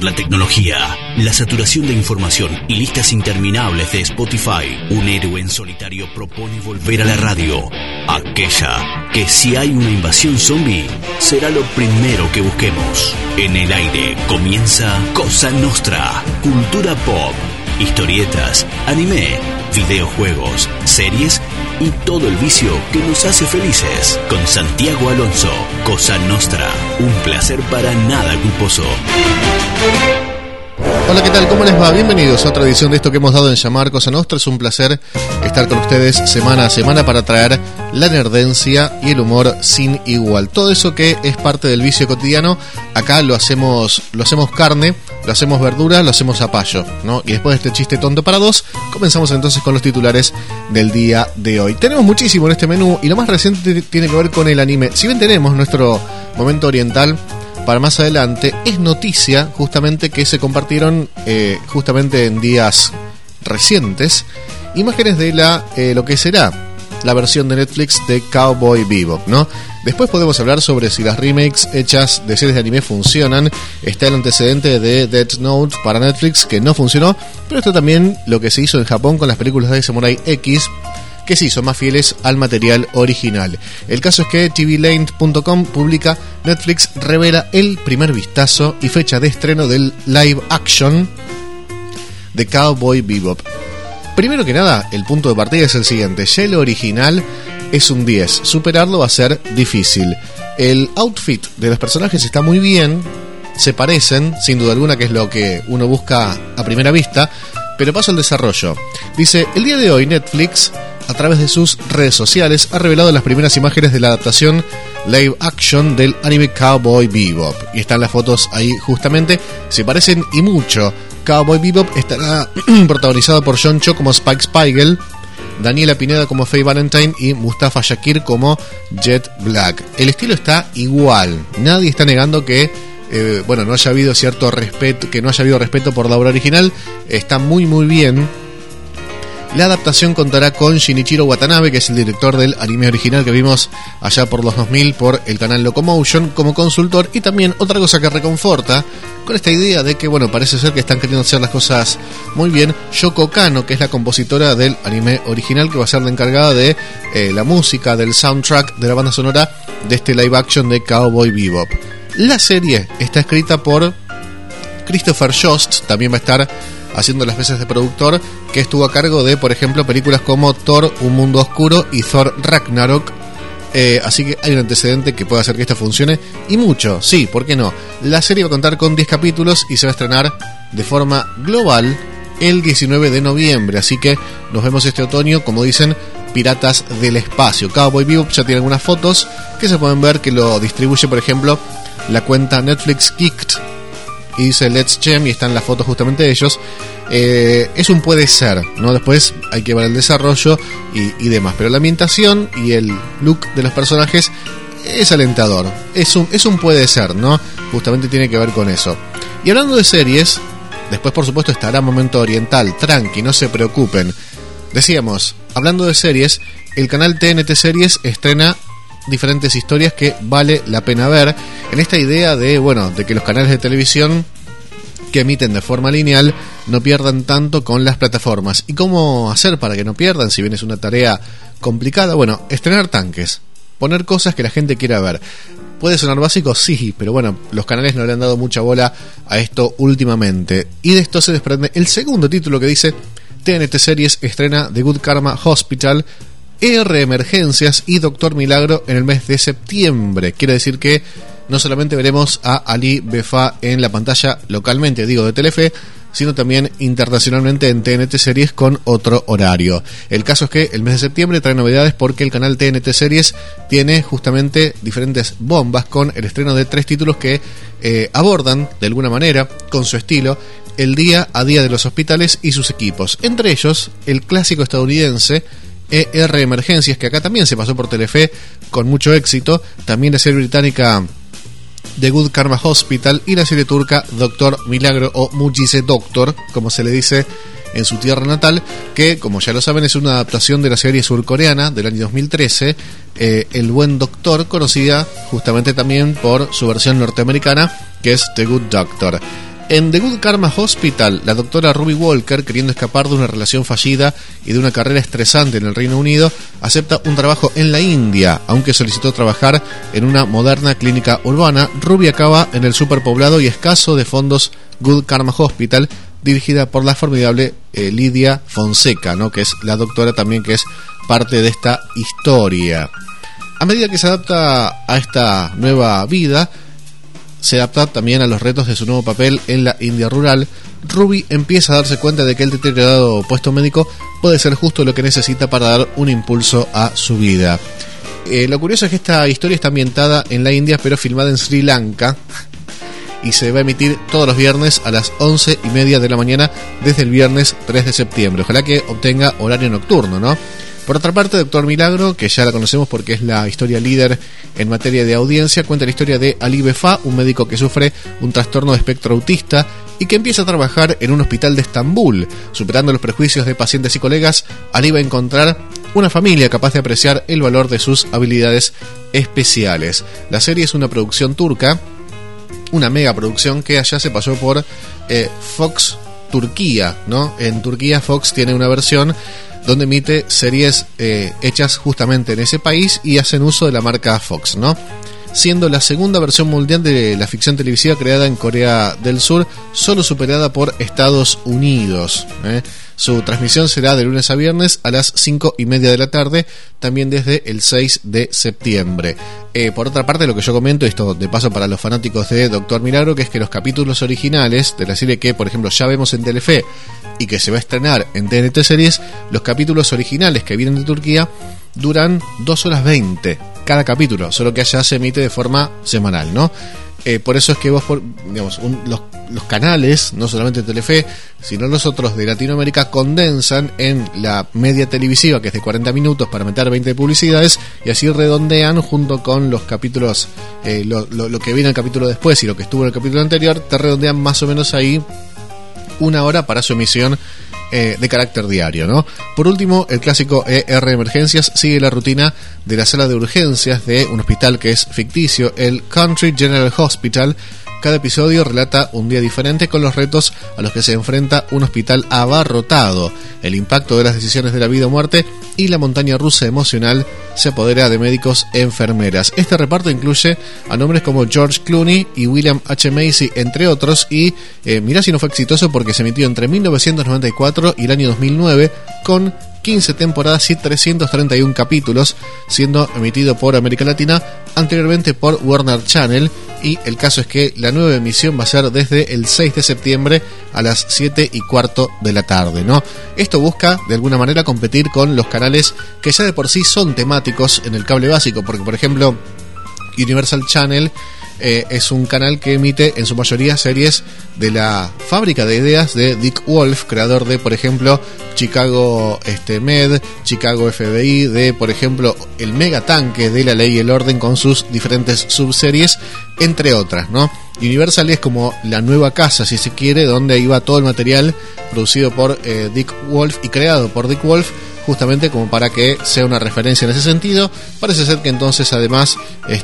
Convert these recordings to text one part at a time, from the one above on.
por la tecnología, la saturación de información y listas interminables de Spotify, un héroe en solitario propone volver a la radio, aquella que si hay una invasión zombie, será lo primero que busquemos. En el aire comienza Cosa Nostra, cultura pop, historietas, anime, videojuegos, series y todo el vicio que nos hace felices. Con Santiago Alonso, Cosa Nostra, un placer para nada culposo. Hola, ¿qué tal? ¿Cómo les va? Bienvenidos a otra edición de esto que hemos dado en llamar Cosa Nostra. Es un placer estar con ustedes semana a semana para traer la nerdencia y el humor sin igual. Todo eso que es parte del vicio cotidiano, acá lo hacemos carne, lo hacemos verdura, lo hacemos zapallo, ¿no? Y después de este chiste tonto para dos, comenzamos entonces con los titulares del día de hoy. Tenemos muchísimo en este menú y lo más reciente tiene que ver con el anime. Si bien tenemos nuestro momento oriental para más adelante, es noticia justamente que se compartieron justamente en días recientes imágenes de lo que será la versión de Netflix de Cowboy Bebop, ¿no? Después podemos hablar sobre si las remakes hechas de series de anime funcionan. Está el antecedente de Death Note para Netflix que no funcionó, pero está también lo que se hizo en Japón con las películas de Samurai X, que sí son más fieles al material original. El caso es que tvlane.com publica: Netflix revela el primer vistazo y fecha de estreno del live action de Cowboy Bebop. Primero que nada, el punto de partida es el siguiente: ya el original es un 10, superarlo va a ser difícil. El outfit de los personajes está muy bien, se parecen, sin duda alguna, que es lo que uno busca a primera vista, pero paso al desarrollo. Dice: el día de hoy Netflix, a través de sus redes sociales, ha revelado las primeras imágenes de la adaptación live action del anime Cowboy Bebop. Y están las fotos ahí justamente, se parecen y mucho. Cowboy Bebop estará protagonizado por John Cho como Spike Spiegel, Daniela Pineda como Faye Valentine y Mustafa Shakir como Jet Black. El estilo está igual, nadie está negando que no haya habido cierto respeto, que no haya habido respeto por la obra original. Está muy muy bien. La adaptación contará con Shinichiro Watanabe, que es el director del anime original que vimos allá por los 2000 por el canal Locomotion, como consultor. Y también otra cosa que reconforta, con esta idea de que, parece ser que están queriendo hacer las cosas muy bien, Yoko Kanno, que es la compositora del anime original, que va a ser la encargada de la música, del soundtrack, de la banda sonora de este live action de Cowboy Bebop. La serie está escrita por Christopher Jost, también va a estar haciendo las veces de productor, que estuvo a cargo de, por ejemplo, películas como Thor, Un Mundo Oscuro y Thor Ragnarok. Así que hay un antecedente que puede hacer que esta funcione, y mucho, sí, ¿por qué no? La serie va a contar con 10 capítulos y se va a estrenar de forma global el 19 de noviembre, así que nos vemos este otoño, como dicen, Piratas del Espacio. Cowboy Bebop ya tiene algunas fotos que se pueden ver, que lo distribuye, por ejemplo, la cuenta Netflix Geeked, y dice Let's Gem, y están las fotos justamente de ellos. Es un puede ser, ¿no? Después hay que ver el desarrollo y demás, pero la ambientación y el look de los personajes es alentador. Es un puede ser, ¿no? Justamente tiene que ver con eso. Y hablando de series, después por supuesto estará Momento Oriental, tranqui, no se preocupen. Decíamos, hablando de series, el canal TNT Series estrena diferentes historias que vale la pena ver, en esta idea de que los canales de televisión que emiten de forma lineal no pierdan tanto con las plataformas. ¿Y cómo hacer para que no pierdan, si bien es una tarea complicada? Estrenar tanques, poner cosas que la gente quiera ver. ¿Puede sonar básico? Sí, pero los canales no le han dado mucha bola a esto últimamente. Y de esto se desprende el segundo título, que dice: TNT Series estrena The Good Karma Hospital, Emergencias y Doctor Milagro en el mes de septiembre. Quiere decir que no solamente veremos a Ali Befa en la pantalla localmente, de Telefe, sino también internacionalmente en TNT Series con otro horario. El caso es que el mes de septiembre trae novedades, porque el canal TNT Series tiene justamente diferentes bombas con el estreno de 3 títulos que abordan de alguna manera, con su estilo, el día a día de los hospitales y sus equipos. Entre ellos, el clásico estadounidense Emergencias, que acá también se pasó por Telefe con mucho éxito. También la serie británica The Good Karma Hospital y la serie turca Doctor Milagro, o Mucize Doctor, como se le dice en su tierra natal, que, como ya lo saben, es una adaptación de la serie surcoreana del año 2013, El Buen Doctor, conocida justamente también por su versión norteamericana, que es The Good Doctor. En The Good Karma Hospital, la doctora Ruby Walker, queriendo escapar de una relación fallida y de una carrera estresante en el Reino Unido, acepta un trabajo en la India. Aunque solicitó trabajar en una moderna clínica urbana, Ruby acaba en el superpoblado y escaso de fondos Good Karma Hospital, dirigida por la formidable Lydia Fonseca, ¿no? Que es la doctora también, que es parte de esta historia. A medida que se adapta a esta nueva vida, se adapta también a los retos de su nuevo papel en la India rural. Ruby empieza a darse cuenta de que el deteriorado puesto médico puede ser justo lo que necesita para dar un impulso a su vida. Lo curioso es que esta historia está ambientada en la India, pero filmada en Sri Lanka, y se va a emitir todos los viernes a las 11:30 de la mañana desde el viernes 3 de septiembre. Ojalá que obtenga horario nocturno, ¿no? Por otra parte, Doctor Milagro, que ya la conocemos porque es la historia líder en materia de audiencia, cuenta la historia de Ali Befa, un médico que sufre un trastorno de espectro autista y que empieza a trabajar en un hospital de Estambul. Superando los prejuicios de pacientes y colegas, Ali va a encontrar una familia capaz de apreciar el valor de sus habilidades especiales. La serie es una producción turca, una mega producción que allá se pasó por Fox Turquía, ¿no? En Turquía Fox tiene una versión donde emite series hechas justamente en ese país y hacen uso de la marca Fox, ¿no? Siendo la segunda versión mundial de la ficción televisiva creada en Corea del Sur, solo superada por Estados Unidos. Su transmisión será de lunes a viernes a las 5:30 de la tarde, también desde el 6 de septiembre. Por otra parte, lo que yo comento, esto de paso para los fanáticos de Doctor Milagro, que es que los capítulos originales de la serie que, por ejemplo, ya vemos en Telefe y que se va a estrenar en TNT Series, los capítulos originales que vienen de Turquía duran 2 horas 20 cada capítulo, solo que allá se emite de forma semanal, ¿no? Por eso es que vos, digamos, los canales, no solamente Telefe, sino los otros de Latinoamérica, condensan en la media televisiva, que es de 40 minutos, para meter 20 publicidades, y así redondean junto con los capítulos, lo que viene el capítulo después y lo que estuvo en el capítulo anterior, te redondean más o menos ahí 1 hora para su emisión de carácter diario, ¿no? Por último, el clásico ER Emergencias sigue la rutina de la sala de urgencias de un hospital que es ficticio, el Country General Hospital. Cada episodio relata un día diferente con los retos a los que se enfrenta un hospital abarrotado. El impacto de las decisiones de la vida o muerte y la montaña rusa emocional se apodera de médicos e enfermeras. Este reparto incluye a nombres como George Clooney y William H. Macy, entre otros, y mirá si no fue exitoso porque se emitió entre 1994 y el año 2009 con 15 temporadas y 331 capítulos, siendo emitido por América Latina, anteriormente por Warner Channel, y el caso es que la nueva emisión va a ser desde el 6 de septiembre a las 7:15 de la tarde, ¿no? Esto busca de alguna manera competir con los canales que ya de por sí son temáticos en el cable básico, porque por ejemplo Universal Channel es un canal que emite en su mayoría series de la fábrica de ideas de Dick Wolf, creador de, por ejemplo, Chicago Med, Chicago FBI, de, por ejemplo, el megatanque de La Ley y el Orden con sus diferentes subseries, entre otras, ¿no? Universal es como la nueva casa, si se quiere, donde iba todo el material producido por Dick Wolf y creado por Dick Wolf, justamente como para que sea una referencia en ese sentido. Parece ser que entonces además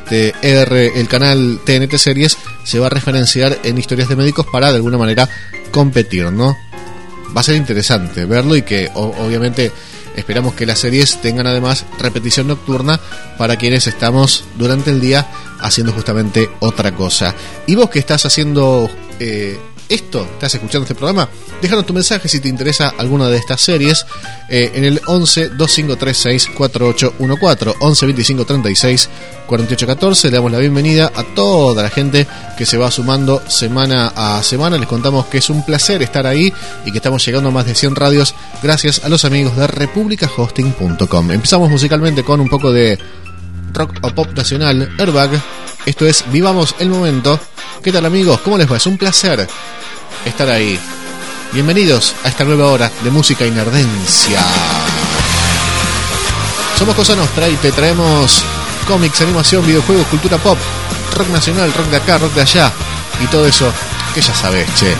el canal TNT Series se va a referenciar en historias de médicos para de alguna manera competir, ¿no? Va a ser interesante verlo y que obviamente esperamos que las series tengan además repetición nocturna para quienes estamos durante el día haciendo justamente otra cosa. Y vos que estás haciendo estás escuchando este programa, déjanos tu mensaje si te interesa alguna de estas series en el 11 2536 4814, 11 25 36 48 14. Le damos la bienvenida a toda la gente que se va sumando semana a semana. Les contamos que es un placer estar ahí y que estamos llegando a más de 100 radios gracias a los amigos de republicahosting.com. Empezamos musicalmente con un poco de rock o pop nacional, Airbag. Esto es Vivamos el Momento. ¿Qué tal, amigos? ¿Cómo les va? Es un placer estar ahí. Bienvenidos a esta nueva hora de música y nerdencia. Somos Cosa Nostra y te traemos cómics, animación, videojuegos, cultura pop, rock nacional, rock de acá, rock de allá y todo eso que ya sabes, che.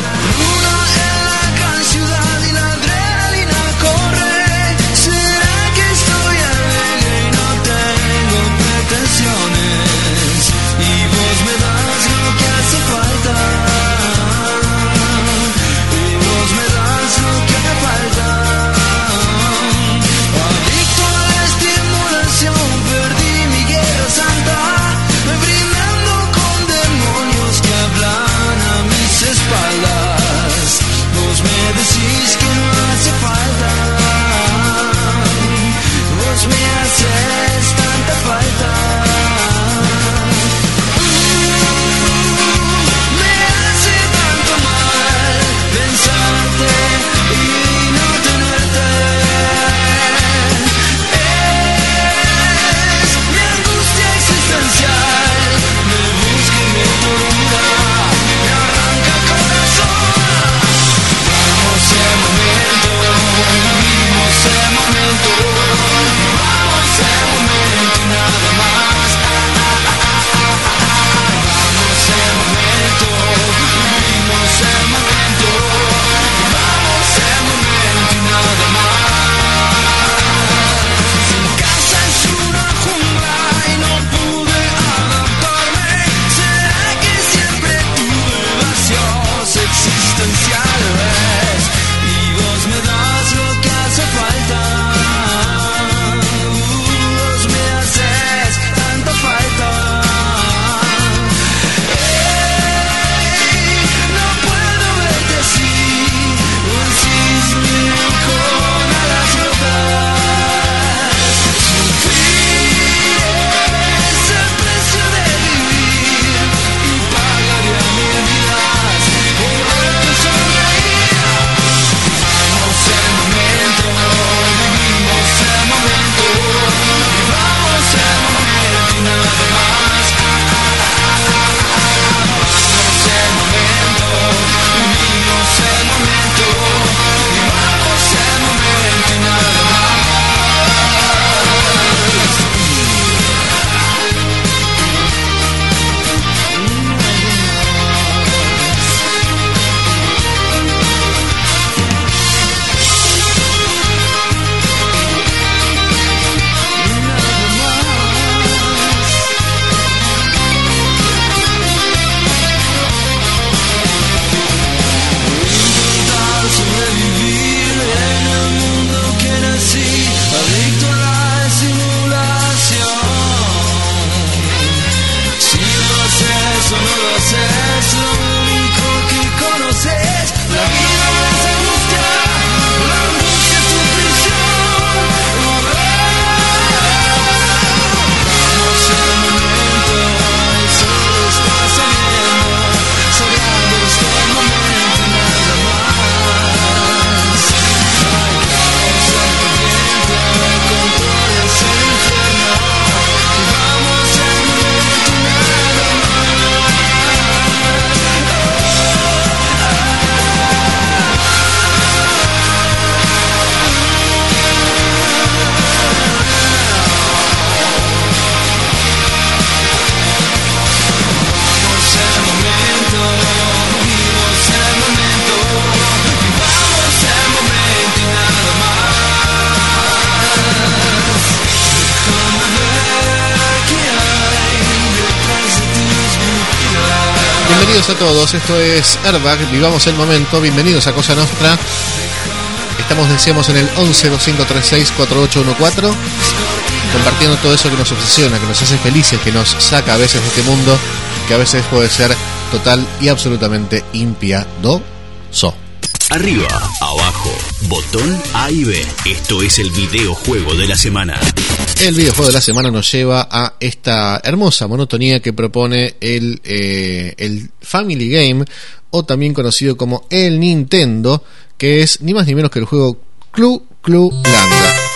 a todos, esto es Airbag, vivamos el momento, bienvenidos a Cosa Nostra. Estamos, decíamos, en el 11-2536-4814, compartiendo todo eso que nos obsesiona, que nos hace felices, que nos saca a veces de este mundo, que a veces puede ser total y absolutamente impiadoso. Arriba, abajo, botón A y B. Esto es el videojuego de la semana. El videojuego de la semana nos lleva a esta hermosa monotonía que propone el Family Game, o también conocido como el Nintendo, que es ni más ni menos que el juego Clu Clu Land.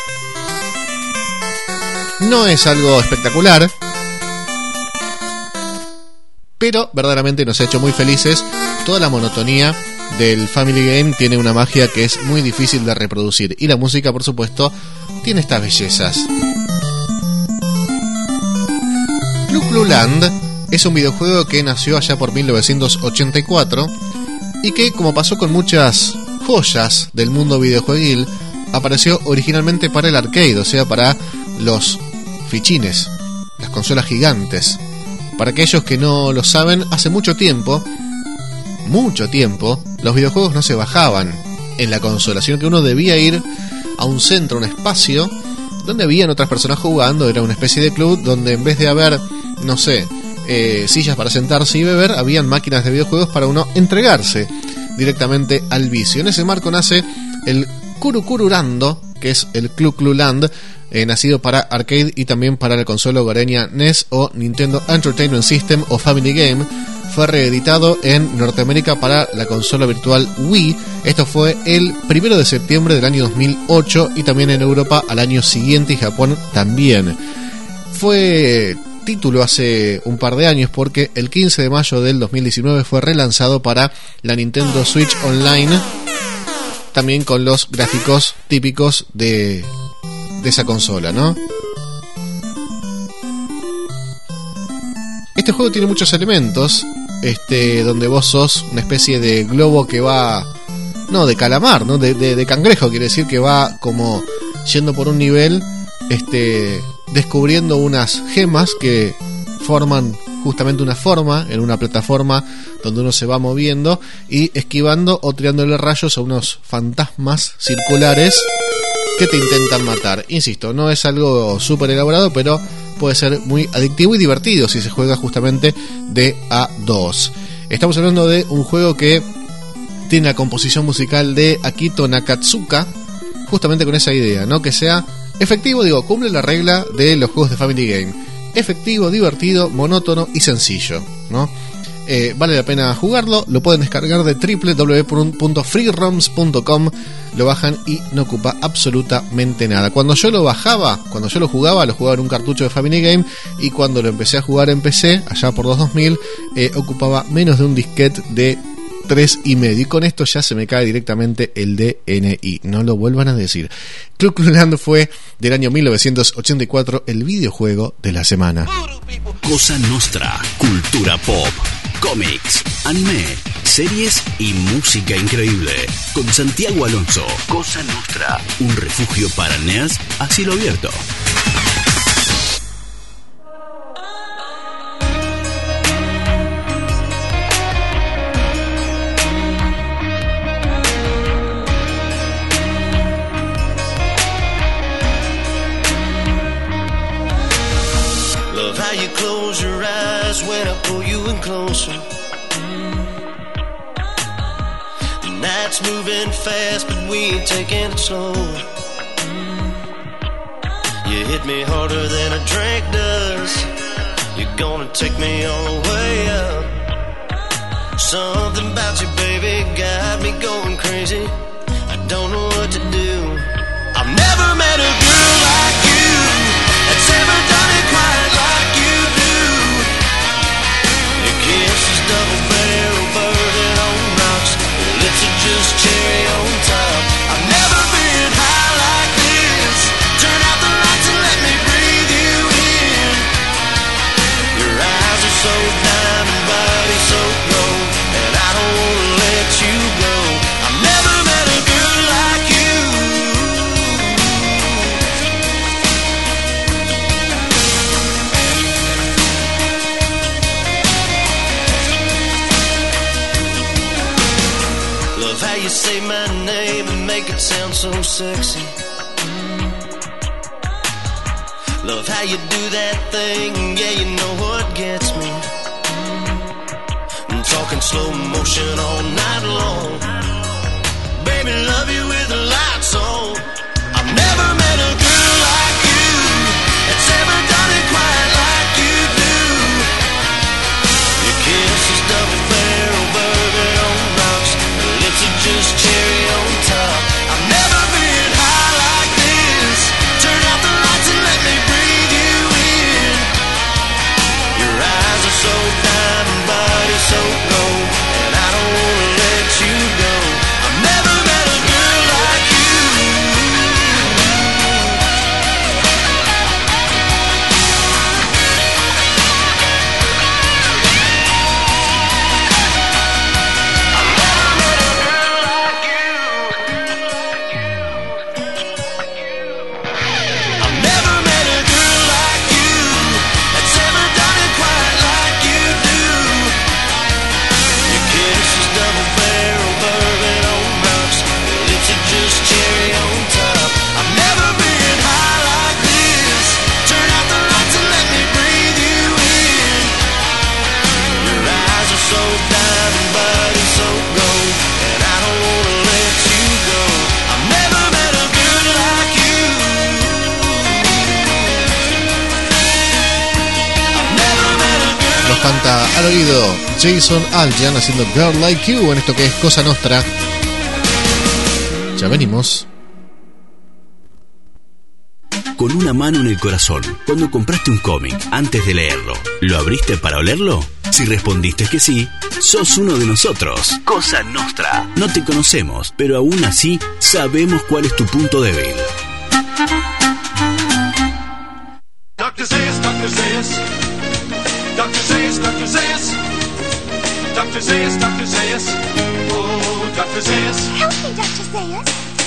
No es algo espectacular, pero verdaderamente nos ha hecho muy felices. Toda la monotonía del Family Game tiene una magia que es muy difícil de reproducir, y la música, por supuesto, tiene estas bellezas. Clu Clu Land es un videojuego que nació allá por 1984 y que, como pasó con muchas joyas del mundo videojueguil, apareció originalmente para el arcade, o sea, para los fichines, las consolas gigantes. Para aquellos que no lo saben, hace mucho tiempo, los videojuegos no se bajaban en la consola, sino que uno debía ir a un centro, un espacio, donde habían otras personas jugando. Era una especie de club donde, en vez de haber, no sé, sillas para sentarse y beber, habían máquinas de videojuegos para uno entregarse directamente al vicio. En ese marco nace el Curucururando, que es el Clu Clu Land, nacido para arcade y también para la consola hogareña NES o Nintendo Entertainment System o Family Game. Fue reeditado en Norteamérica para la consola virtual Wii. Esto fue el 1 de septiembre del año 2008, y también en Europa al año siguiente, y Japón también. Fue título hace un par de años porque el 15 de mayo del 2019 fue relanzado para la Nintendo Switch Online, también con los gráficos típicos de esa consola, ¿no? Este juego tiene muchos elementos, donde vos sos una especie de globo que va, no, de calamar, ¿no? De cangrejo, quiere decir que va como yendo por un nivel, descubriendo unas gemas que forman justamente una forma en una plataforma donde uno se va moviendo y esquivando o tirándole rayos a unos fantasmas circulares que te intentan matar. Insisto, no es algo súper elaborado, pero puede ser muy adictivo y divertido si se juega justamente de a dos. Estamos hablando de un juego que tiene la composición musical de Akito Nakatsuka, justamente con esa idea, ¿no? Que sea efectivo, cumple la regla de los juegos de Family Game: efectivo, divertido, monótono y sencillo, ¿no? Vale la pena jugarlo. Lo pueden descargar de www.freeroms.com, lo bajan y no ocupa absolutamente nada. Cuando yo lo jugaba en un cartucho de Family Game, y cuando lo empecé a jugar en PC, allá por los 2000, ocupaba menos de un disquete de 3,5, y con esto ya se me cae directamente el DNI, no lo vuelvan a decir. Clu Clu Land fue del año 1984 el videojuego de la semana. Cosa Nostra, cultura pop, cómics, anime, series y música increíble. Con Santiago Alonso. Cosa Nostra, un refugio para nerds a cielo abierto. You close your eyes when I pull you in closer. The night's moving fast, but we ain't taking it slow. You hit me harder than a drink does. You're gonna take me all the way up. Something about you, baby, got me going crazy. I don't know what to do. I've never met a girl like you that's ever done it quite like you do. Your kiss is double barrel burning on rocks. Your lips are just cherry on top. I've never been high like this. Turn out the lights and let me breathe you in. Your eyes are so diamond, body so gold, and I don't wanna let you go. I've never met a girl like you. how you say my name and make it sound so sexy. Love how you do that thing, yeah, you know what gets me. I'm talking slow motion all night long. Baby, love you with the lights on. I've never met a girl like you that's ever done it quite like you do. Your kiss is double barrel bourbon on rocks. Your lips are just cherry on top. I've never been high like this. Turn out the lights and let me breathe you in. Your eyes are so diamond, body so gold, and I don't wanna let you go. I've never met a girl like you. I've never met a girl like you that's ever done it quite like you do. Your kiss is double barrel bourbon on rocks. Your lips are just cherry on top. I've never been high like this. Turn out the lights and let me breathe you in. Your eyes are so diamond, body so gold, and I don't wanna let you go. I've never met a girl like you. I've never met a girl. Nos canta al oído Jason Aldean haciendo Girl Like You en esto que es Cosa Nostra. Ya venimos. Con una mano en el corazón, cuando compraste un cómic antes de leerlo, ¿lo abriste para olerlo? Si respondiste que sí, sos uno de nosotros. Cosa Nostra. No te conocemos, pero aún así sabemos cuál es tu punto débil. Dr. Zayas, Dr. Zayas. Dr. Zayas, Dr. Zayas. Dr. Zayas, Dr. Zayas. Oh, Dr. Zayas. Help me, Dr. Zayas.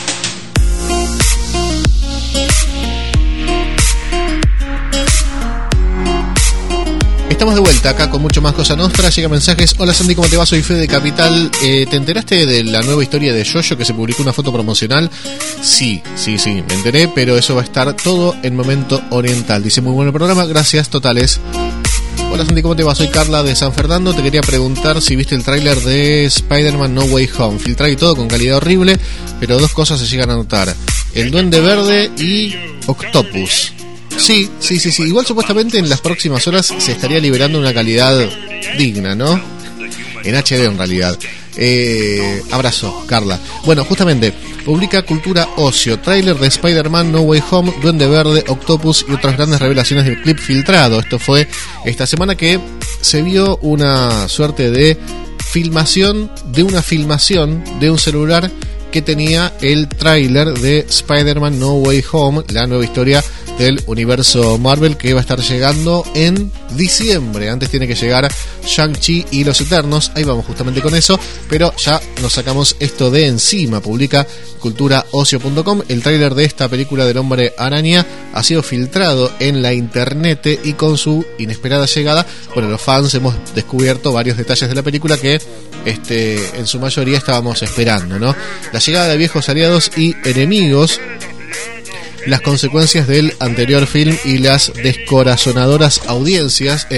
Estamos de vuelta acá con mucho más Cosa Nostra. Llega mensajes. Hola Sandy, ¿cómo te va? Soy Fede Capital. ¿Te enteraste de la nueva historia de Yoyo que se publicó una foto promocional? Sí, me enteré, pero eso va a estar todo en Momento Oriental. Dice, muy buen programa, gracias totales. Hola Sandy, ¿cómo te va? Soy Carla de San Fernando. Te quería preguntar si viste el tráiler de Spider-Man No Way Home. Filtrado y todo con calidad horrible, pero dos cosas se llegan a notar: el Duende Verde y Octopus. Sí. Igual supuestamente en las próximas horas se estaría liberando una calidad digna, ¿no? En HD en realidad. Abrazo, Carla. Bueno, justamente, publica Cultura Ocio, tráiler de Spider-Man No Way Home, Duende Verde, Octopus y otras grandes revelaciones del clip filtrado. Esto fue esta semana que se vio una suerte de filmación de un celular que tenía el tráiler de Spider-Man No Way Home, la nueva historia del universo Marvel que va a estar llegando en diciembre. Antes tiene que llegar Shang-Chi y los Eternos. Ahí vamos justamente con eso, pero ya nos sacamos esto de encima. Publica culturaocio.com. El tráiler de esta película del Hombre Araña ha sido filtrado en la internet y con su inesperada llegada, bueno, los fans hemos descubierto varios detalles de la película que en su mayoría estábamos esperando, ¿no? La llegada de viejos aliados y enemigos, las consecuencias del anterior film y las descorazonadoras ausencias,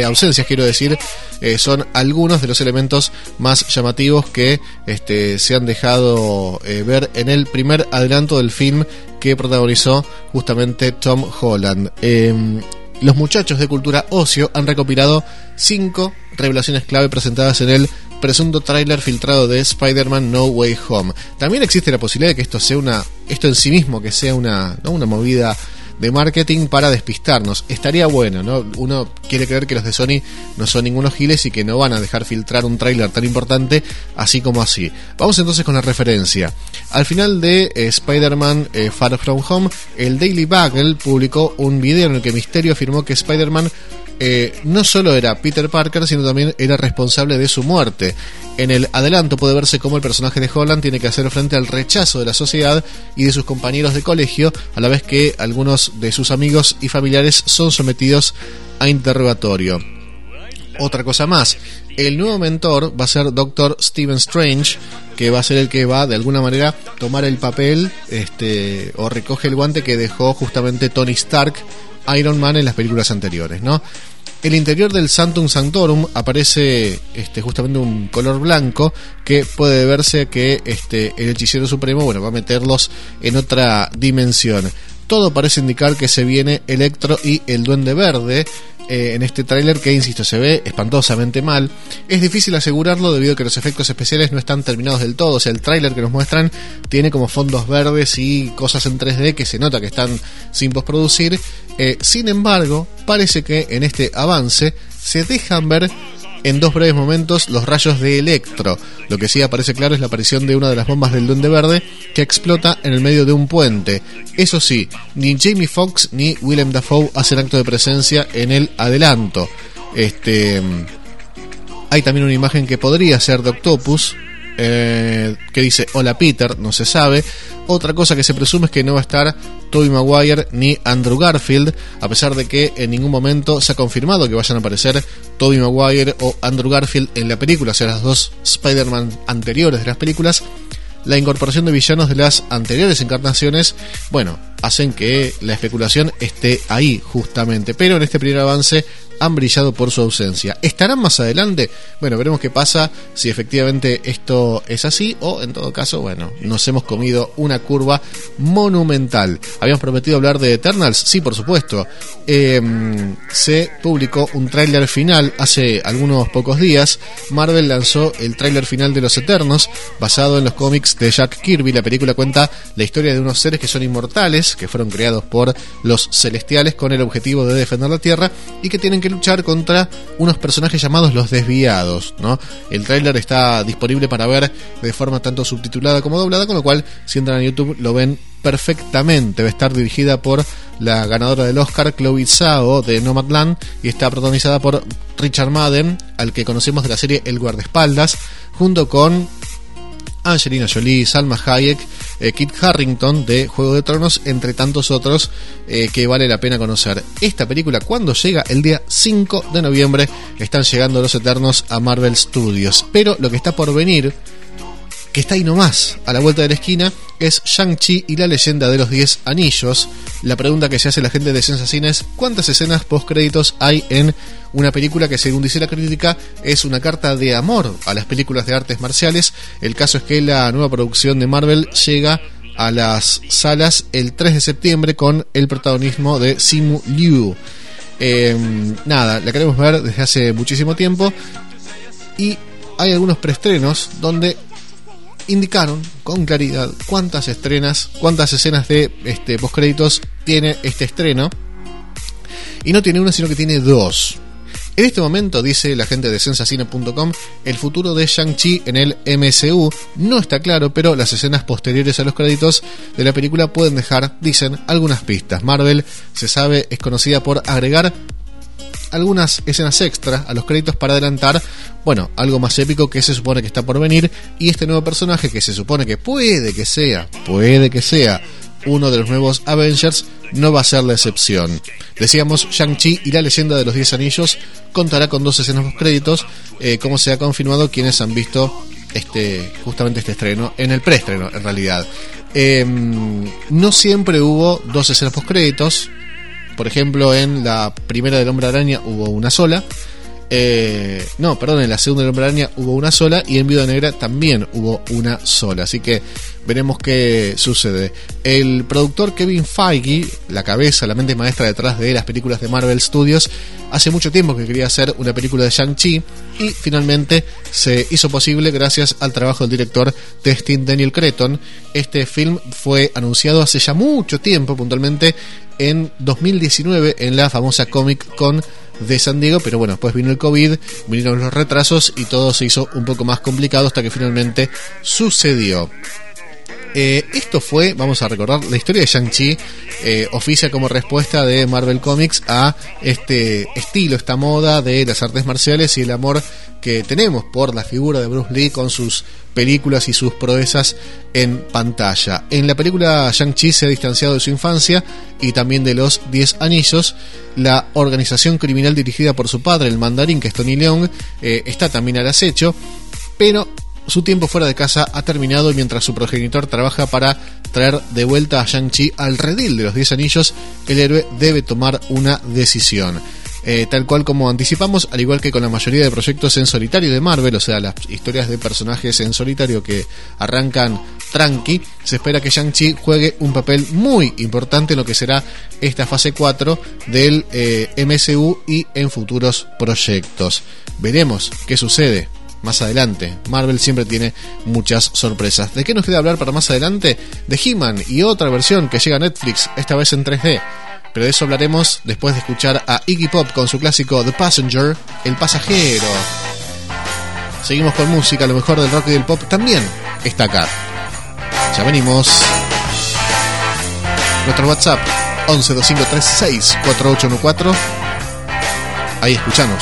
son algunos de los elementos más llamativos que se han dejado ver en el primer adelanto del film que protagonizó justamente Tom Holland. Los muchachos de Cultura Ocio han recopilado 5 revelaciones clave presentadas en el presunto tráiler filtrado de Spider-Man No Way Home. También existe la posibilidad de que esto en sí mismo que sea una movida de marketing para despistarnos. Estaría bueno, ¿no? Uno quiere creer que los de Sony no son ningunos giles y que no van a dejar filtrar un tráiler tan importante así como así. Vamos entonces con la referencia. Al final de Spider-Man Far From Home, el Daily Bugle publicó un video en el que Mysterio afirmó que Spider-Man no solo era Peter Parker, sino también era responsable de su muerte. En el adelanto puede verse cómo el personaje de Holland tiene que hacer frente al rechazo de la sociedad y de sus compañeros de colegio, a la vez que algunos de sus amigos y familiares son sometidos a interrogatorio. Otra cosa más, el nuevo mentor va a ser Doctor Stephen Strange, que va a ser el que va de alguna manera tomar el papel o recoge el guante que dejó justamente Tony Stark, Iron Man, en las películas anteriores, ¿no? El interior del Sanctum Sanctorum aparece justamente un color blanco que puede verse que el hechicero supremo, bueno, va a meterlos en otra dimensión. Todo parece indicar que se viene Electro y el Duende Verde en este tráiler que, insisto, se ve espantosamente mal. Es difícil asegurarlo debido a que los efectos especiales no están terminados del todo. O sea, el tráiler que nos muestran tiene como fondos verdes y cosas en 3D que se nota que están sin postproducir. Sin embargo, parece que en este avance se dejan ver en 2 breves momentos los rayos de Electro. Lo que sí aparece claro es la aparición de una de las bombas del Duende Verde que explota en el medio de un puente. Eso sí, ni Jamie Foxx ni Willem Dafoe hacen acto de presencia en el adelanto. Hay también una imagen que podría ser de Octopus, que dice hola Peter, no se sabe. Otra cosa que se presume es que no va a estar Tobey Maguire ni Andrew Garfield, a pesar de que en ningún momento se ha confirmado que vayan a aparecer Tobey Maguire o Andrew Garfield en la película, o sea, las 2 Spider-Man anteriores de las películas. La incorporación de villanos de las anteriores encarnaciones, bueno, hacen que la especulación esté ahí justamente, pero en este primer avance han brillado por su ausencia. ¿Estarán más adelante? Bueno, veremos qué pasa, si efectivamente esto es así, o en todo caso, bueno, nos hemos comido una curva monumental. ¿Habíamos prometido hablar de Eternals? Sí, por supuesto. Se publicó un tráiler final hace algunos pocos días. Marvel lanzó el tráiler final de Los Eternos, basado en los cómics de Jack Kirby. La película cuenta la historia de unos seres que son inmortales, que fueron creados por los celestiales con el objetivo de defender la Tierra y que tienen que luchar contra unos personajes llamados los desviados, ¿no? El tráiler está disponible para ver de forma tanto subtitulada como doblada, con lo cual si entran a YouTube lo ven perfectamente. Va a estar dirigida por la ganadora del Oscar, Chloe Zhao, de Nomadland, y está protagonizada por Richard Madden, al que conocemos de la serie El Guardaespaldas, junto con Angelina Jolie, Salma Hayek, Kit Harington de Juego de Tronos, entre tantos otros que vale la pena conocer. Esta película, cuando llega el día 5 de noviembre, están llegando Los Eternos a Marvel Studios. Pero lo que está por venir, que está ahí nomás, a la vuelta de la esquina, es Shang-Chi y la leyenda de los 10 anillos. La pregunta que se hace la gente de Sensacine es: ¿cuántas escenas postcréditos hay en una película que, según dice la crítica, es una carta de amor a las películas de artes marciales? El caso es que la nueva producción de Marvel llega a las salas el 3 de septiembre con el protagonismo de Simu Liu. La queremos ver desde hace muchísimo tiempo, y hay algunos preestrenos donde indicaron con claridad cuántas escenas de postcréditos tiene este estreno, y no tiene una, sino que tiene 2. En este momento, dice la gente de Sensacine.com, el futuro de Shang-Chi en el MCU no está claro, pero las escenas posteriores a los créditos de la película pueden dejar, dicen, algunas pistas. Marvel, se sabe, es conocida por agregar algunas escenas extra a los créditos para adelantar, bueno, algo más épico que se supone que está por venir, y este nuevo personaje que se supone que puede que sea uno de los nuevos Avengers, no va a ser la excepción. Decíamos, Shang-Chi y la leyenda de los 10 anillos contará con 2 escenas post créditos, como se ha confirmado quienes han visto justamente este estreno, en el preestreno en realidad. No siempre hubo 2 escenas post créditos. Por ejemplo, en la primera del Hombre Araña hubo una sola. En la segunda del Hombre Araña hubo una sola, y en Viuda Negra también hubo una sola. Así que veremos qué sucede. El productor Kevin Feige, la cabeza, la mente maestra detrás de las películas de Marvel Studios, hace mucho tiempo que quería hacer una película de Shang-Chi, y finalmente se hizo posible gracias al trabajo del director Destin Daniel Cretton. Este film fue anunciado hace ya mucho tiempo, puntualmente en 2019, en la famosa Comic Con de San Diego, pero bueno, después vino el COVID, vinieron los retrasos y todo se hizo un poco más complicado hasta que finalmente sucedió. Esto fue, vamos a recordar, la historia de Shang-Chi oficia como respuesta de Marvel Comics a este estilo, esta moda de las artes marciales y el amor que tenemos por la figura de Bruce Lee con sus películas y sus proezas en pantalla. En la película, Shang-Chi se ha distanciado de su infancia y también de los 10 anillos. La organización criminal dirigida por su padre, el mandarín, que es Tony Leung, está también al acecho, pero su tiempo fuera de casa ha terminado mientras su progenitor trabaja para traer de vuelta a Shang-Chi al redil de los 10 anillos. El héroe debe tomar una decisión. Tal cual como anticipamos, al igual que con la mayoría de proyectos en solitario de Marvel, o sea, las historias de personajes en solitario que arrancan tranqui, se espera que Shang-Chi juegue un papel muy importante en lo que será esta fase 4 del MCU y en futuros proyectos. Veremos qué sucede más adelante. Marvel siempre tiene muchas sorpresas. ¿De qué nos queda hablar para más adelante? De He-Man y otra versión que llega a Netflix, esta vez en 3D. Pero de eso hablaremos después de escuchar a Iggy Pop con su clásico The Passenger, El Pasajero. Seguimos con música, lo mejor del rock y del pop también está acá. Ya venimos. Nuestro WhatsApp 11 2536 4814. Ahí escuchanos.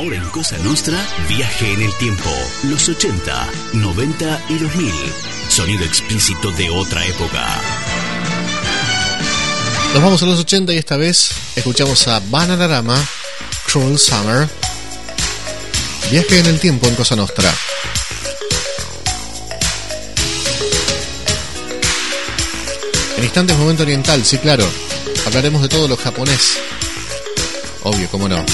Ahora en Cosa Nostra, viaje en el tiempo. Los 80, 90 y 2000. Sonido explícito de otra época. Nos vamos a los 80 y esta vez escuchamos a Bananarama, Cruel Summer. Viaje en el tiempo en Cosa Nostra. En instantes momento oriental, sí, claro. Hablaremos de todo lo japonés. Obvio, cómo no.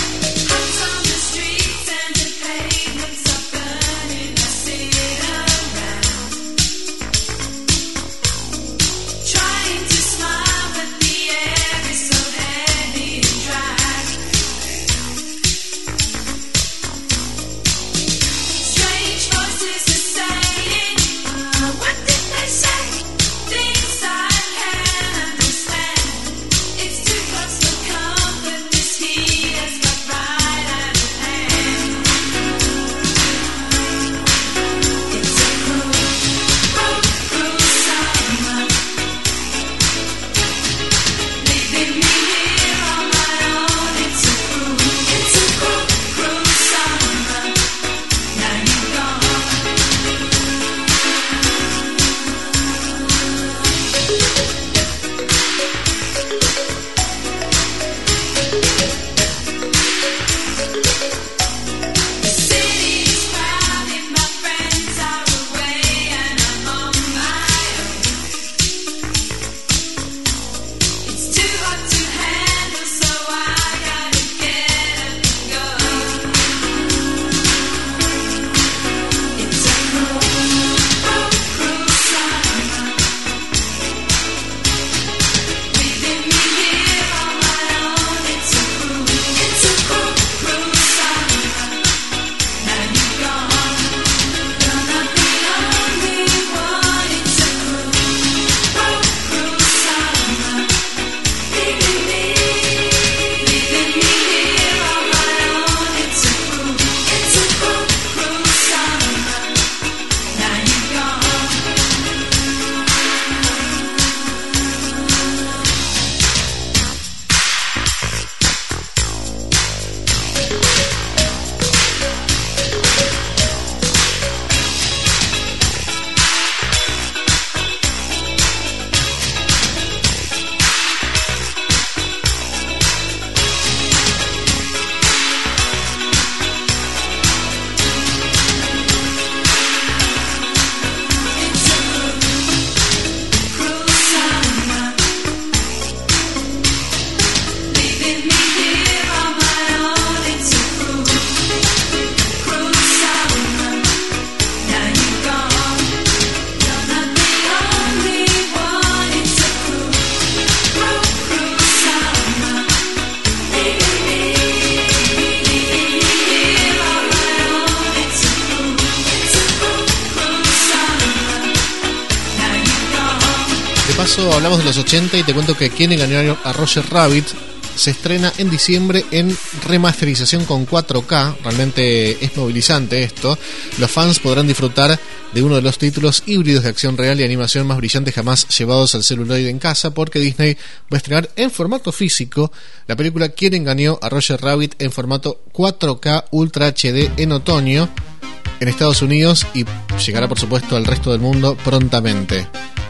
Hablamos de los 80 y te cuento que Quien engañó a Roger Rabbit se estrena en diciembre en remasterización con 4K. Realmente es movilizante esto. Los fans podrán disfrutar de uno de los títulos híbridos de acción real y animación más brillantes jamás llevados al celuloide en casa, porque Disney va a estrenar en formato físico la película Quien engañó a Roger Rabbit en formato 4K Ultra HD en otoño en Estados Unidos y llegará por supuesto al resto del mundo prontamente.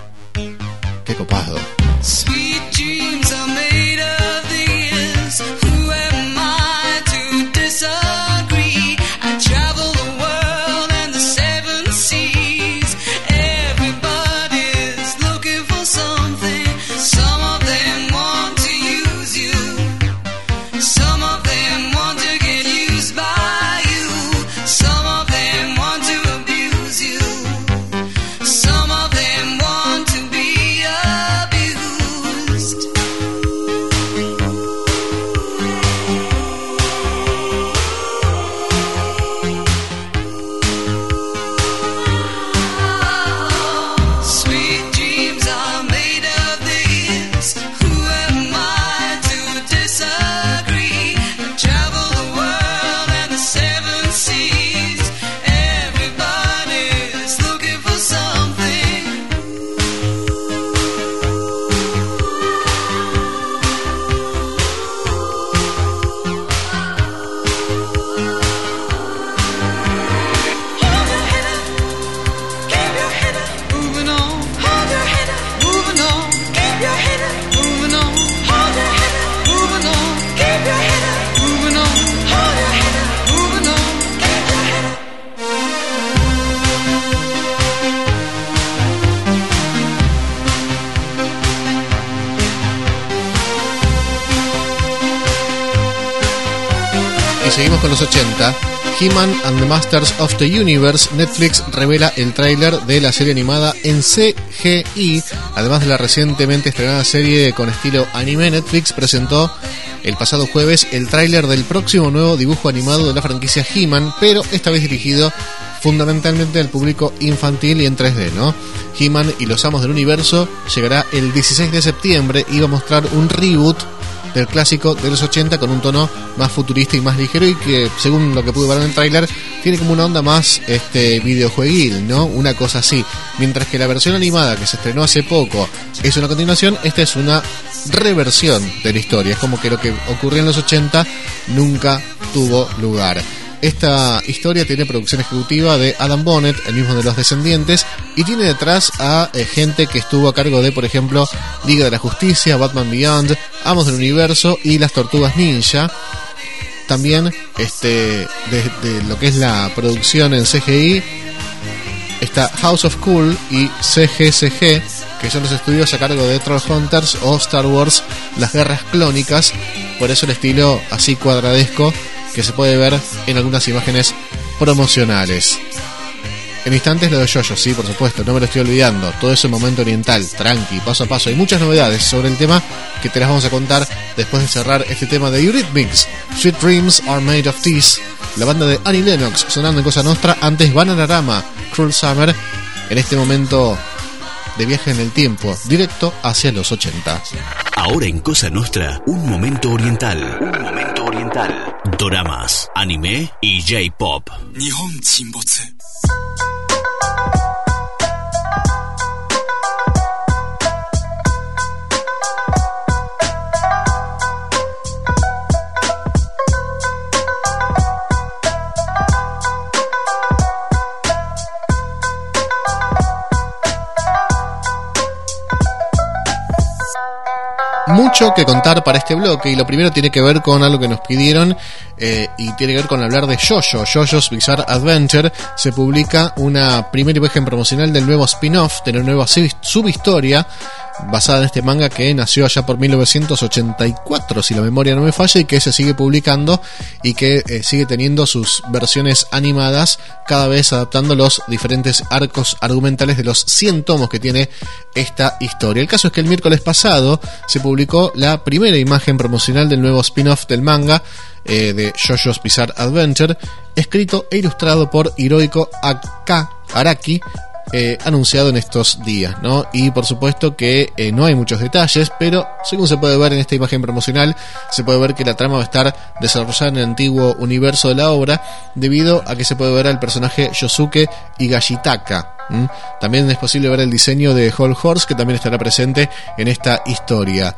¡Qué copado! Some of them want to be a Y seguimos con los 80. He-Man and the Masters of the Universe. Netflix revela el tráiler de la serie animada en CGI. Además de la recientemente estrenada serie con estilo anime, Netflix presentó el pasado jueves el tráiler del próximo nuevo dibujo animado de la franquicia He-Man, pero esta vez dirigido fundamentalmente al público infantil y en 3D, ¿no? He-Man y los Amos del Universo llegará el 16 de septiembre y va a mostrar un reboot del clásico de los 80 con un tono más futurista y más ligero, y que, según lo que pude ver en el tráiler, tiene como una onda más videojueguil, ¿no? Una cosa así. Mientras que la versión animada que se estrenó hace poco es una continuación, esta es una reversión de la historia. Es como que lo que ocurrió en los 80 nunca tuvo lugar. Esta historia tiene producción ejecutiva de Adam Bonnet, el mismo de Los Descendientes, y tiene detrás a gente que estuvo a cargo de, por ejemplo, Liga de la Justicia, Batman Beyond, Amos del Universo y Las Tortugas Ninja. También de lo que es la producción en CGI está House of Cool y CGCG, que son los estudios a cargo de Trollhunters o Star Wars Las Guerras Clónicas. Por eso el estilo así cuadradesco que se puede ver en algunas imágenes promocionales. En instantes lo de JoJo, sí, por supuesto, no me lo estoy olvidando. Todo eso en momento oriental, tranqui, paso a paso. Hay muchas novedades sobre el tema que te las vamos a contar después de cerrar este tema de Eurythmics. Sweet Dreams Are Made of This, la banda de Annie Lennox sonando en Cosa Nostra. Antes Bananarama, Cruel Summer, en este momento de viaje en el tiempo, directo hacia los 80. Ahora en Cosa Nostra, un momento oriental. Un momento oriental. Doramas, anime y J-pop. Nihon Chinbotsu. Mucho que contar para este bloque, y lo primero tiene que ver con algo que nos pidieron y tiene que ver con hablar de JoJo. JoJo's Bizarre Adventure. Se publica una primera imagen promocional del nuevo spin-off, de la nueva subhistoria basada en este manga que nació allá por 1984, si la memoria no me falla, y que se sigue publicando y que sigue teniendo sus versiones animadas, cada vez adaptando los diferentes arcos argumentales de los 100 tomos que tiene esta historia. El caso es que el miércoles pasado se publicó la primera imagen promocional del nuevo spin-off del manga de JoJo's Bizarre Adventure, escrito e ilustrado por Hirohiko Araki, anunciado en estos días, ¿no? Y por supuesto que no hay muchos detalles, pero según se puede ver en esta imagen promocional, se puede ver que la trama va a estar desarrollada en el antiguo universo de la obra, debido a que se puede ver al personaje Yosuke Higashitaka. También es posible ver el diseño de Whole Horse, que también estará presente en esta historia.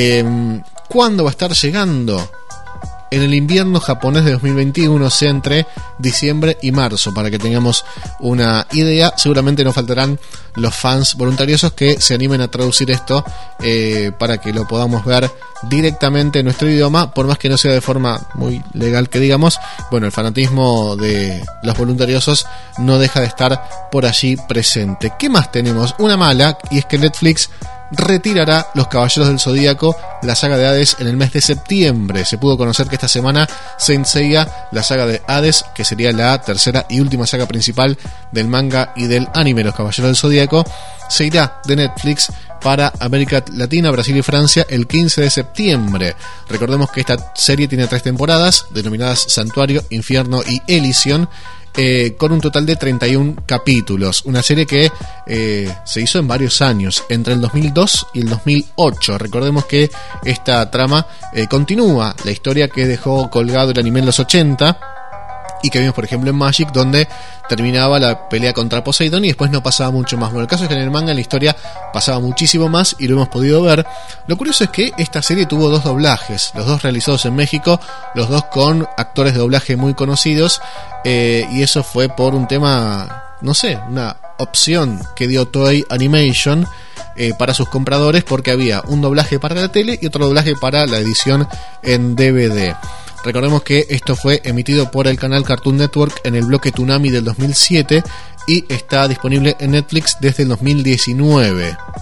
¿Cuándo va a estar llegando? En el invierno japonés de 2021, o sea, entre diciembre y marzo, para que tengamos una idea. Seguramente no faltarán los fans voluntariosos que se animen a traducir esto para que lo podamos ver directamente en nuestro idioma, por más que no sea de forma muy legal que digamos. Bueno, el fanatismo de los voluntariosos no deja de estar por allí presente. ¿Qué más tenemos? Una mala, y es que Netflix retirará Los Caballeros del Zodíaco, la saga de Hades, en el mes de septiembre. Se pudo conocer que esta semana Saint Seiya, la saga de Hades, que sería la tercera y última saga principal del manga y del anime Los Caballeros del Zodíaco, se irá de Netflix para América Latina, Brasil y Francia el 15 de septiembre. Recordemos que esta serie tiene 3 temporadas, denominadas Santuario, Infierno y Elysion, con un total de 31 capítulos. Una serie que se hizo en varios años, entre el 2002 y el 2008. Recordemos que esta trama continúa la historia que dejó colgado el anime en los 80, y que vimos por ejemplo en Magic, donde terminaba la pelea contra Poseidon y después no pasaba mucho más. Bueno, el caso es que en el manga la historia pasaba muchísimo más y lo hemos podido ver. Lo curioso es que esta serie tuvo 2 doblajes, los 2 realizados en México, los 2 con actores de doblaje muy conocidos, y eso fue por un tema, no sé, una opción que dio Toei Animation para sus compradores, porque había un doblaje para la tele y otro doblaje para la edición en DVD. Recordemos que esto fue emitido por el canal Cartoon Network en el bloque Toonami del 2007 y está disponible en Netflix desde el 2019.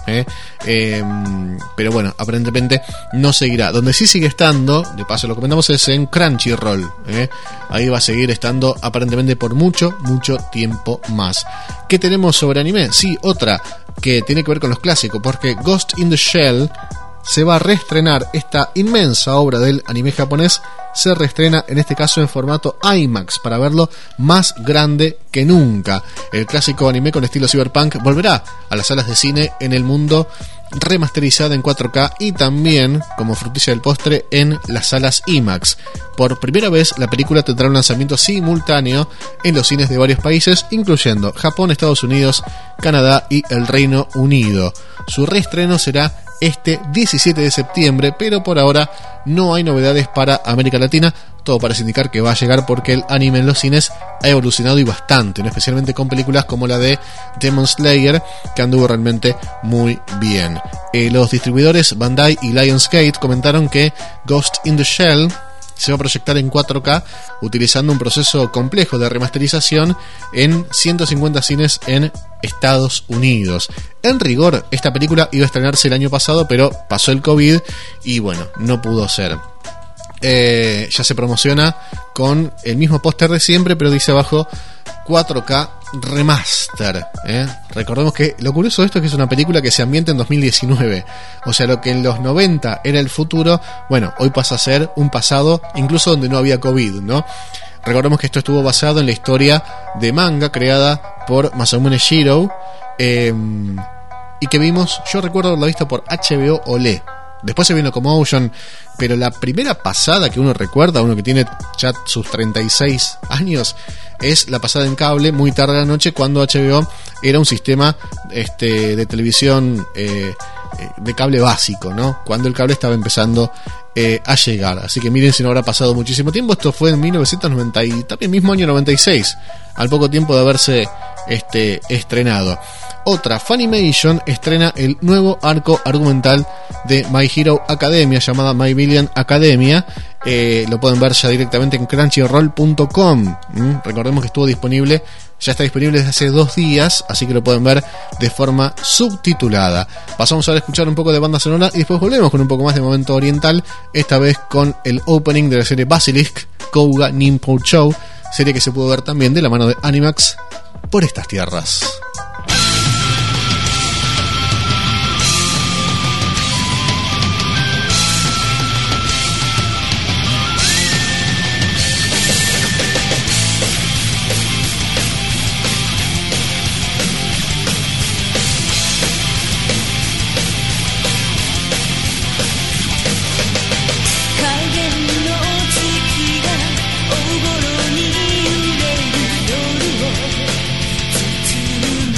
Pero bueno, aparentemente no seguirá. Donde sí sigue estando, de paso lo comentamos, es en Crunchyroll. Ahí va a seguir estando aparentemente por mucho tiempo más. ¿Qué tenemos sobre anime? Sí, otra que tiene que ver con los clásicos, porque Ghost in the Shell se va a reestrenar. Esta inmensa obra del anime japonés se reestrena en este caso en formato IMAX para verlo más grande que nunca. El clásico anime con estilo cyberpunk volverá a las salas de cine en el mundo, remasterizada en 4K y también, como frutilla del postre, en las salas IMAX. Por primera vez la película tendrá un lanzamiento simultáneo en los cines de varios países, incluyendo Japón, Estados Unidos, Canadá y el Reino Unido. Su reestreno será este 17 de septiembre, pero por ahora no hay novedades para América Latina. Todo parece indicar que va a llegar porque el anime en los cines ha evolucionado y bastante, ¿no? Especialmente con películas como la de Demon Slayer, que anduvo realmente muy bien. Los distribuidores Bandai y Lionsgate comentaron que Ghost in the Shell se va a proyectar en 4K utilizando un proceso complejo de remasterización en 150 cines en Estados Unidos. En rigor, esta película iba a estrenarse el año pasado, pero pasó el COVID y bueno, no pudo ser. Ya se promociona con el mismo póster de siempre, pero dice abajo 4K Remaster. Recordemos que lo curioso de esto es que es una película que se ambienta en 2019. O sea, lo que en los 90 era el futuro, bueno, hoy pasa a ser un pasado, incluso donde no había COVID, ¿no? Recordemos que esto estuvo basado en la historia de manga creada por Masamune Shirow, y que vimos, yo recuerdo haberla visto por HBO Olé. Después se vino Locomotion, pero la primera pasada que uno recuerda, uno que tiene ya sus 36 años, es la pasada en cable muy tarde de la noche, cuando HBO era un sistema de televisión de cable básico, ¿no? Cuando el cable estaba empezando a llegar. Así que miren si no habrá pasado muchísimo tiempo. Esto fue en 1990 y también mismo año 96, al poco tiempo de haberse estrenado. Otra, Funimation estrena el nuevo arco argumental de My Hero Academia, llamada My Villain Academia. Lo pueden ver ya directamente en crunchyroll.com. Recordemos que ya está disponible desde hace 2 días, así que lo pueden ver de forma subtitulada. Pasamos ahora a escuchar un poco de banda sonora y después volvemos con un poco más de momento oriental, esta vez con el opening de la serie Basilisk, Kouga Ninpo Show, serie que se pudo ver también de la mano de Animax por estas tierras. 「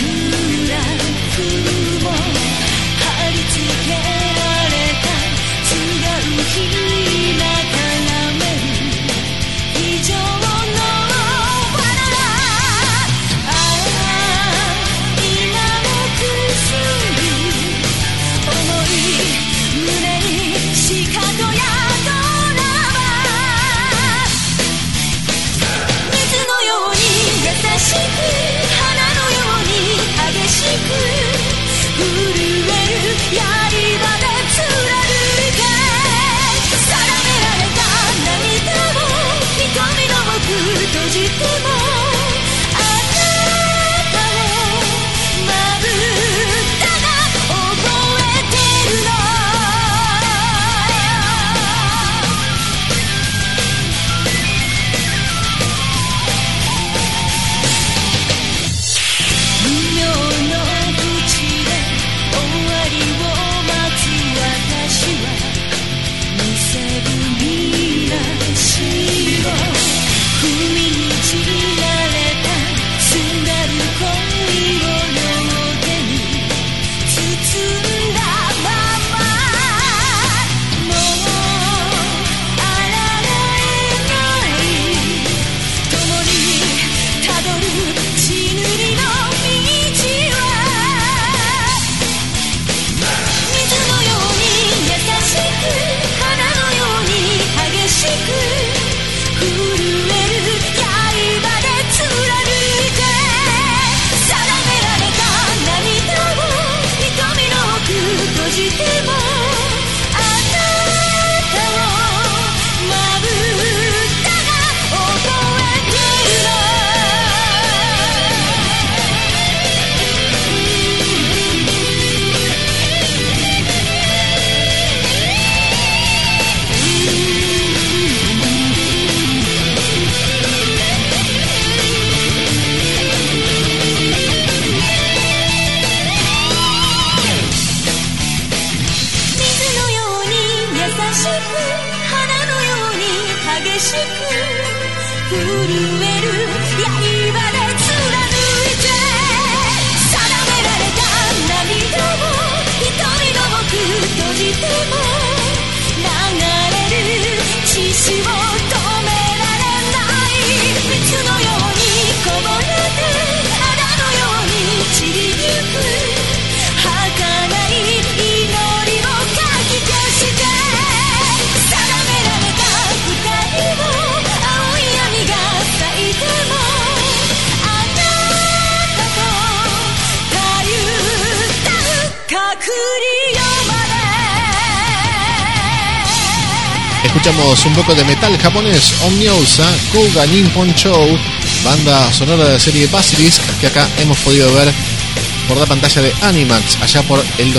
Escuchamos un poco de metal japonés, Omniousa, Kouga Nippon Show, banda sonora de la serie Basilisk, que acá hemos podido ver por la pantalla de Animax, allá por el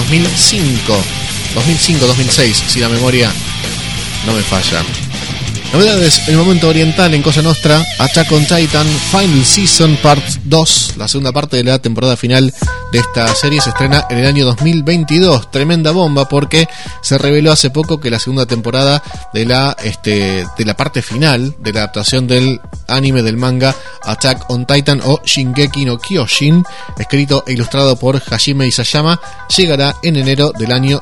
2005-2006, si la memoria no me falla. Novedades en el momento oriental en Cosa Nostra, Attack on Titan Final Season Part 2, la segunda parte de la temporada final de esta serie se estrena en el año 2022. Tremenda bomba porque se reveló hace poco que la segunda temporada de la parte final de la adaptación del anime del manga Attack on Titan o Shingeki no Kyojin, escrito e ilustrado por Hajime Isayama, llegará en enero del año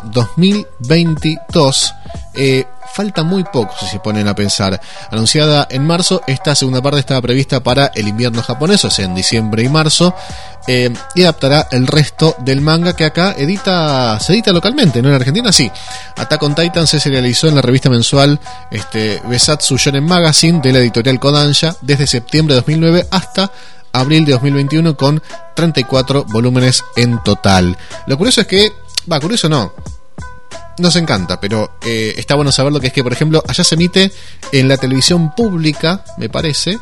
2022. Falta muy poco si se ponen a pensar. Anunciada en marzo, esta segunda parte estaba prevista para el invierno japonés, o sea, en diciembre y marzo, y adaptará el resto del manga que acá se edita localmente, ¿no? En Argentina sí. Attack on Titan se serializó en la revista mensual Besatsu Shonen Magazine de la editorial Kodansha desde septiembre de 2009 hasta abril de 2021 con 34 volúmenes en total. Lo curioso es que, curioso no, nos encanta, pero está bueno saber lo que es que, por ejemplo, allá se emite en la televisión pública, me parece,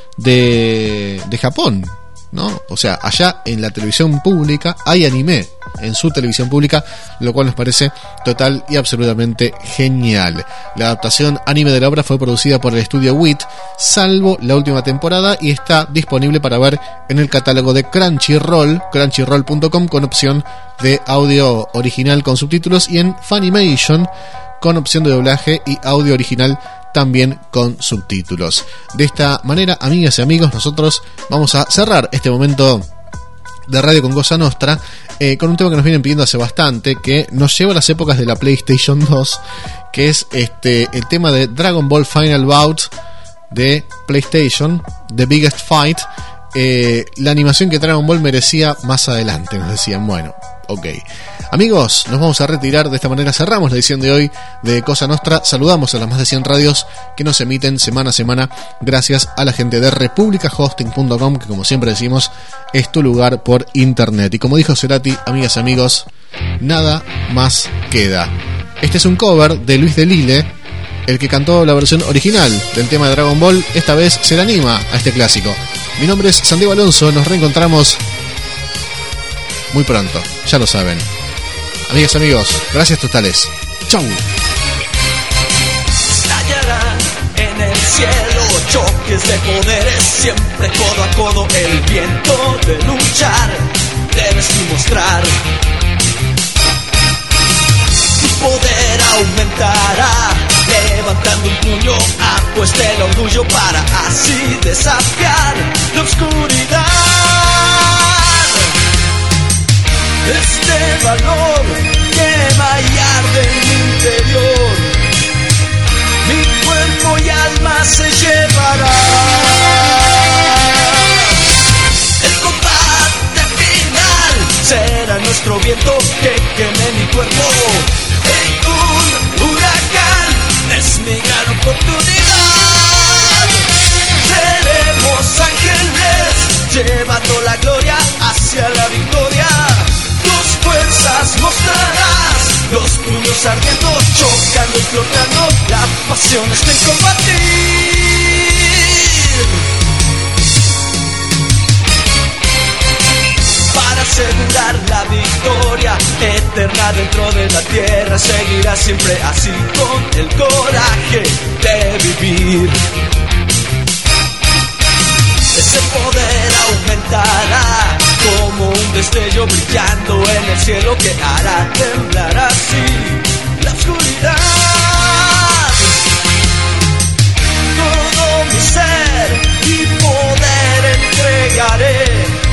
de Japón, ¿no? O sea, allá en la televisión pública hay anime en su televisión pública, lo cual nos parece total y absolutamente genial. La adaptación anime de la obra fue producida por el estudio WIT, salvo la última temporada, y está disponible para ver en el catálogo de Crunchyroll, crunchyroll.com, con opción de audio original con subtítulos, y en Funimation con opción de doblaje y audio original también con subtítulos. De esta manera, amigas y amigos, nosotros vamos a cerrar este momento de radio con Cosa Nostra con un tema que nos vienen pidiendo hace bastante, que nos lleva a las épocas de la PlayStation 2, que es el tema de Dragon Ball Final Bout de PlayStation, The Biggest Fight. La animación que Dragon Ball merecía más adelante, nos decían. Bueno, ok. Amigos, nos vamos a retirar. De esta manera cerramos la edición de hoy de Cosa Nostra. Saludamos a las más de 100 radios que nos emiten semana a semana, gracias a la gente de republicahosting.com, que como siempre decimos, es tu lugar por internet. Y como dijo Cerati, amigas y amigos, nada más queda. Este es un cover de Luis de Lille, el que cantó la versión original del tema de Dragon Ball. Esta vez se le anima a este clásico. Mi nombre es Santiago Alonso, nos reencontramos muy pronto, ya lo saben. Amigas y amigos, gracias totales. Chau. Estallarán en el cielo choques de poderes, siempre codo a codo el viento de luchar. Debes demostrar, tu poder aumentará, levantando un puño, apuesta el orgullo para así desafiar la oscuridad. Este valor quema y arde en mi interior, mi cuerpo y alma se llevará. El combate final será nuestro viento que queme mi cuerpo en un huracán. Es mi gran oportunidad. Seremos ángeles llevando la gloria hacia la victoria. Tus fuerzas mostrarás, choqueando y flotando, la pasión está en combatir. Para asegurar la victoria eterna dentro de la tierra, seguirá siempre así con el coraje de vivir. Ese poder aumentará como un destello brillando en el cielo que hará temblar así la oscuridad. Todo mi ser y poder entregaré.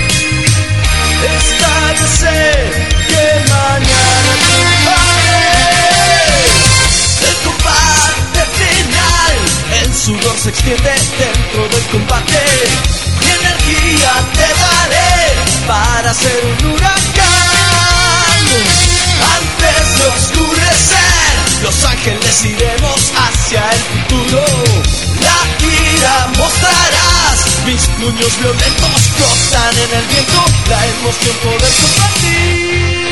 Esta vez sé que mañana triunfaré. El combate final, el sudor se extiende dentro del combate. Mi energía te daré para ser un huracán. Antes de oscurecer, los ángeles iremos hacia el futuro. La ira mostrarás, mis puños violentos flotan en el viento, la emoción poder compartir.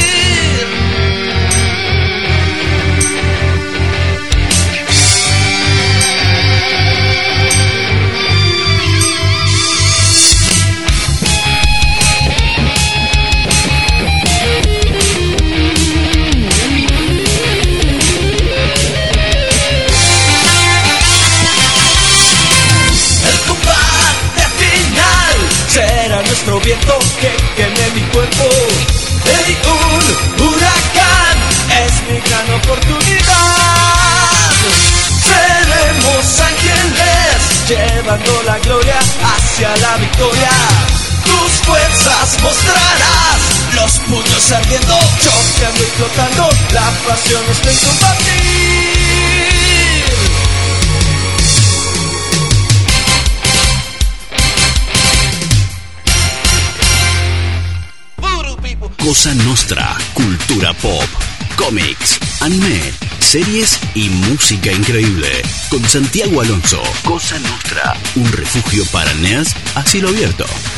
Nuestro viento que queme mi cuerpo. Hey, un huracán es mi gran oportunidad. Seremos ángeles llevando la gloria hacia la victoria. Tus fuerzas mostrarás, los puños ardiendo, choqueando y flotando, la pasión está en combatir. Cosa Nostra, cultura pop, cómics, anime, series y música increíble. Con Santiago Alonso. Cosa Nostra, un refugio para nerds a cielo abierto.